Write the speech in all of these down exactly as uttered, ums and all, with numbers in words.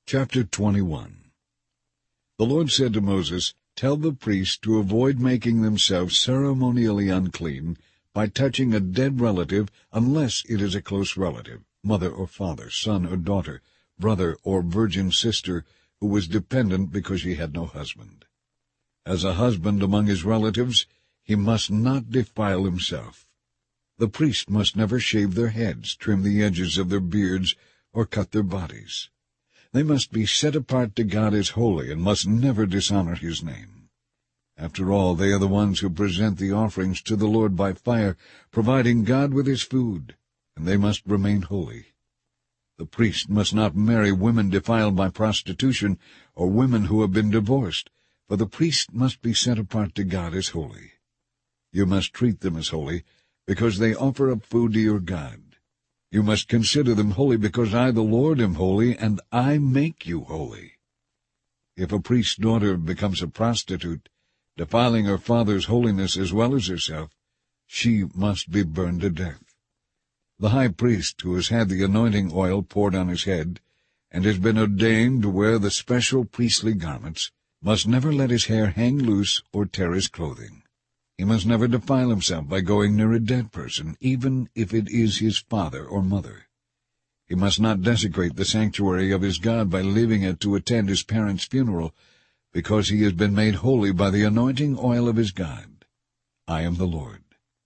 Chapter twenty-one. The Lord said to Moses, Tell the priests to avoid making themselves ceremonially unclean by touching a dead relative unless it is a close relative, mother or father, son or daughter, brother or virgin sister, who was dependent because she had no husband. As a husband among his relatives, he must not defile himself. The priest must never shave their heads, trim the edges of their beards, or cut their bodies. They must be set apart to God as holy, and must never dishonor his name. After all, they are the ones who present the offerings to the Lord by fire, providing God with his food, and they must remain holy. The priest must not marry women defiled by prostitution, or women who have been divorced, for the priest must be set apart to God as holy. You must treat them as holy, because they offer up food to your God. You must consider them holy, because I, the Lord, am holy, and I make you holy. If a priest's daughter becomes a prostitute, defiling her father's holiness as well as herself, she must be burned to death. The high priest, who has had the anointing oil poured on his head, and has been ordained to wear the special priestly garments, must never let his hair hang loose or tear his clothing. He must never defile himself by going near a dead person, even if it is his father or mother. He must not desecrate the sanctuary of his God by leaving it to attend his parents' funeral, because he has been made holy by the anointing oil of his God. I am the Lord.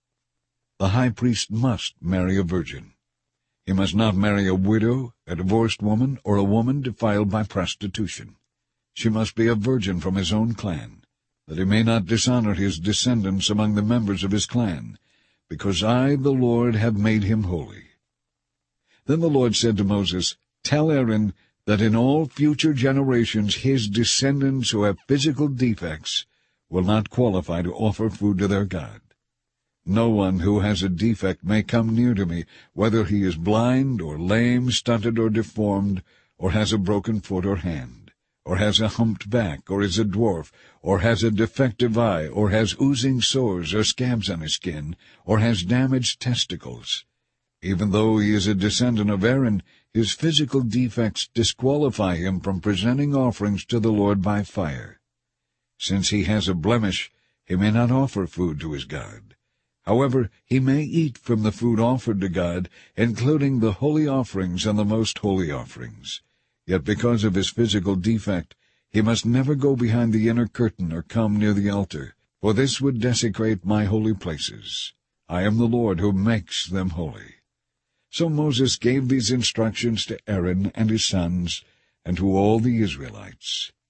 The high priest must marry a virgin. He must not marry a widow, a divorced woman, or a woman defiled by prostitution. She must be a virgin from his own clan, that he may not dishonor his descendants among the members of his clan, because I, the Lord, have made him holy. Then the Lord said to Moses, Tell Aaron that in all future generations his descendants who have physical defects will not qualify to offer food to their God. No one who has a defect may come near to me, whether he is blind or lame, stunted or deformed, or has a broken foot or hand, or has a humped back, or is a dwarf, or has a defective eye, or has oozing sores or scabs on his skin, or has damaged testicles. Even though he is a descendant of Aaron, his physical defects disqualify him from presenting offerings to the Lord by fire. Since he has a blemish, he may not offer food to his God. However, he may eat from the food offered to God, including the holy offerings and the most holy offerings. Yet because of his physical defect, he must never go behind the inner curtain or come near the altar, for this would desecrate my holy places. I am the Lord who makes them holy. So Moses gave these instructions to Aaron and his sons, and to all the Israelites.